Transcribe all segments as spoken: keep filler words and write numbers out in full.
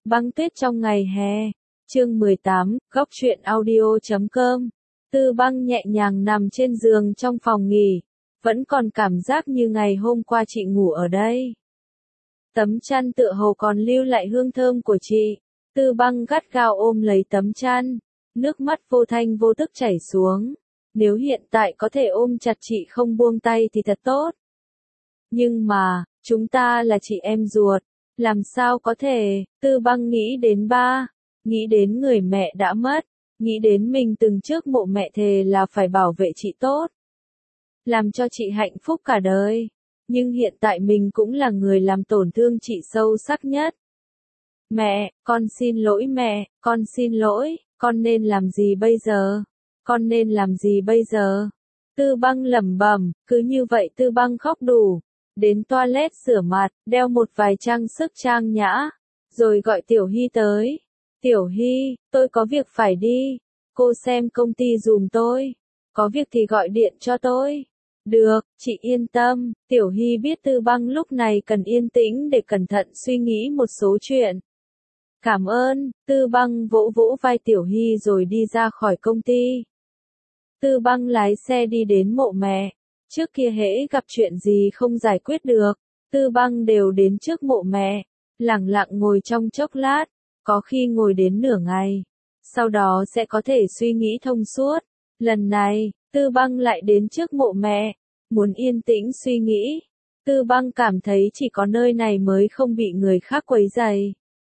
Băng tuyết trong ngày hè. Chương mười tám, góc truyện audio chấm com. Tư Băng nhẹ nhàng nằm trên giường trong phòng nghỉ, vẫn còn cảm giác như ngày hôm qua chị ngủ ở đây. Tấm chăn tựa hồ còn lưu lại hương thơm của chị. Tư Băng gắt gao ôm lấy tấm chăn, nước mắt vô thanh vô tức chảy xuống. Nếu hiện tại có thể ôm chặt chị không buông tay thì thật tốt. Nhưng mà, chúng ta là chị em ruột, làm sao có thể? Tư Băng nghĩ đến ba, nghĩ đến người mẹ đã mất, nghĩ đến mình từng trước mộ mẹ thề là phải bảo vệ chị tốt, làm cho chị hạnh phúc cả đời. Nhưng hiện tại mình cũng là người làm tổn thương chị sâu sắc nhất. Mẹ, con xin lỗi mẹ, con xin lỗi, con nên làm gì bây giờ? Con nên làm gì bây giờ? Tư Băng lẩm bẩm, cứ như vậy Tư Băng khóc đủ. Đến toilet rửa mặt, đeo một vài trang sức trang nhã, rồi gọi Tiểu Hy tới. Tiểu Hy, tôi có việc phải đi, cô xem công ty giùm tôi, có việc thì gọi điện cho tôi. Được, chị yên tâm. Tiểu Hy biết Tư Băng lúc này cần yên tĩnh để cẩn thận suy nghĩ một số chuyện. Cảm ơn. Tư Băng vỗ vỗ vai Tiểu Hy rồi đi ra khỏi công ty. Tư Băng lái xe đi đến mộ mẹ. Trước kia hễ gặp chuyện gì không giải quyết được, Tư Băng đều đến trước mộ mẹ, lặng lặng ngồi trong chốc lát, có khi ngồi đến nửa ngày, sau đó sẽ có thể suy nghĩ thông suốt. Lần này, Tư Băng lại đến trước mộ mẹ, muốn yên tĩnh suy nghĩ. Tư Băng cảm thấy chỉ có nơi này mới không bị người khác quấy rầy.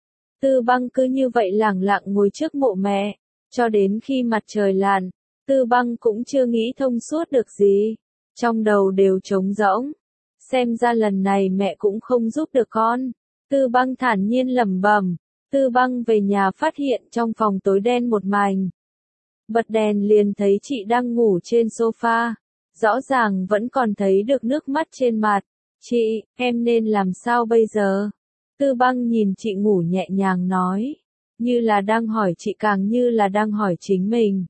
Tư Băng cứ như vậy lặng lặng ngồi trước mộ mẹ, cho đến khi mặt trời lặn. Tư Băng cũng chưa nghĩ thông suốt được gì, trong đầu đều trống rỗng. Xem ra lần này mẹ cũng không giúp được con. Tư Băng thản nhiên lẩm bẩm. Tư Băng về nhà phát hiện trong phòng tối đen một mảnh. Bật đèn liền thấy chị đang ngủ trên sofa. Rõ ràng vẫn còn thấy được nước mắt trên mặt. Chị, em nên làm sao bây giờ? Tư Băng nhìn chị ngủ nhẹ nhàng nói. Như là đang hỏi chị càng như là đang hỏi chính mình.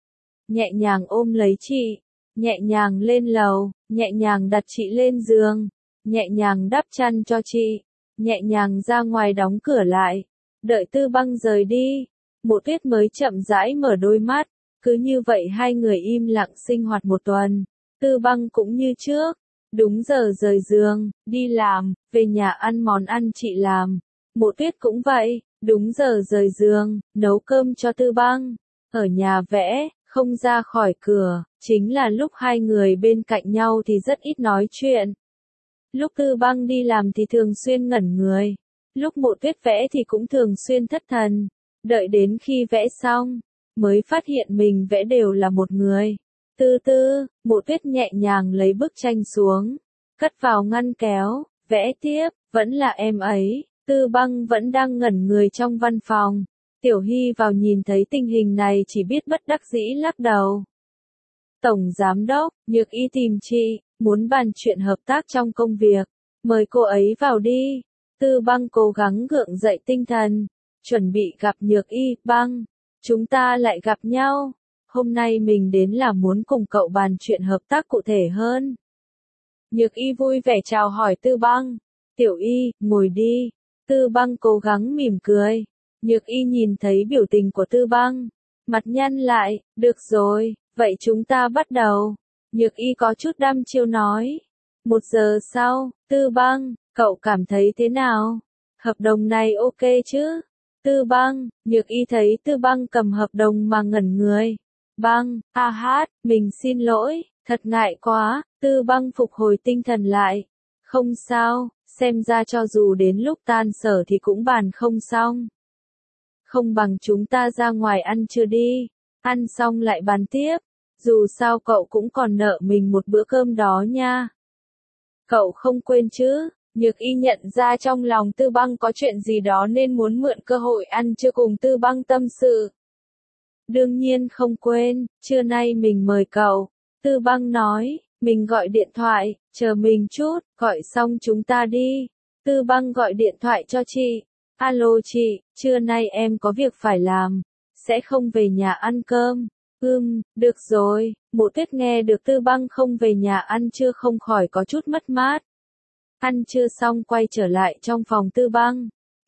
Nhẹ nhàng ôm lấy chị, nhẹ nhàng lên lầu, nhẹ nhàng đặt chị lên giường, nhẹ nhàng đắp chăn cho chị, nhẹ nhàng ra ngoài đóng cửa lại. Đợi Tư Băng rời đi, Mộ Tuyết mới chậm rãi mở đôi mắt. Cứ như vậy hai người im lặng sinh hoạt một tuần. Tư Băng cũng như trước, đúng giờ rời giường, đi làm, về nhà ăn món ăn chị làm. Mộ Tuyết cũng vậy, đúng giờ rời giường, nấu cơm cho Tư Băng. Ở nhà vẽ, không ra khỏi cửa, chính là lúc hai người bên cạnh nhau thì rất ít nói chuyện. Lúc Tư Băng đi làm thì thường xuyên ngẩn người, lúc Mộ Tuyết vẽ thì cũng thường xuyên thất thần. Đợi đến khi vẽ xong, mới phát hiện mình vẽ đều là một người. Từ từ, Mộ Tuyết nhẹ nhàng lấy bức tranh xuống, cất vào ngăn kéo, vẽ tiếp, vẫn là em ấy. Tư Băng vẫn đang ngẩn người trong văn phòng. Tiểu Hy vào nhìn thấy tình hình này chỉ biết bất đắc dĩ lắc đầu. Tổng Giám đốc, Nhược Y tìm chị, muốn bàn chuyện hợp tác trong công việc. Mời cô ấy vào đi. Tư Băng cố gắng gượng dậy tinh thần, chuẩn bị gặp Nhược Y. Băng, chúng ta lại gặp nhau. Hôm nay mình đến là muốn cùng cậu bàn chuyện hợp tác cụ thể hơn. Nhược Y vui vẻ chào hỏi Tư Băng. Tiểu Y, ngồi đi. Tư Băng cố gắng mỉm cười. Nhược Y nhìn thấy biểu tình của Tư Băng, mặt nhăn lại. Được rồi, vậy chúng ta bắt đầu. Nhược Y có chút đăm chiêu nói. Một giờ sau, Tư Băng, cậu cảm thấy thế nào? Hợp đồng này ok chứ? Tư Băng, Nhược Y thấy Tư Băng cầm hợp đồng mà ngẩn người. Băng, a hát, mình xin lỗi, thật ngại quá. Tư Băng phục hồi tinh thần lại. Không sao, xem ra cho dù đến lúc tan sở thì cũng bàn không xong. Không bằng chúng ta ra ngoài ăn trưa đi, ăn xong lại bàn tiếp, dù sao cậu cũng còn nợ mình một bữa cơm đó nha. Cậu không quên chứ? Nhược Y nhận ra trong lòng Tư Băng có chuyện gì đó nên muốn mượn cơ hội ăn trưa cùng Tư Băng tâm sự. Đương nhiên không quên, trưa nay mình mời cậu. Tư Băng nói, mình gọi điện thoại, chờ mình chút, gọi xong chúng ta đi. Tư Băng gọi điện thoại cho chị. Alo chị, trưa nay em có việc phải làm, sẽ không về nhà ăn cơm. Ừm, được rồi. Mộ Tuyết nghe được Tư Băng không về nhà ăn trưa không khỏi có chút mất mát. Ăn trưa xong quay trở lại trong phòng Tư Băng.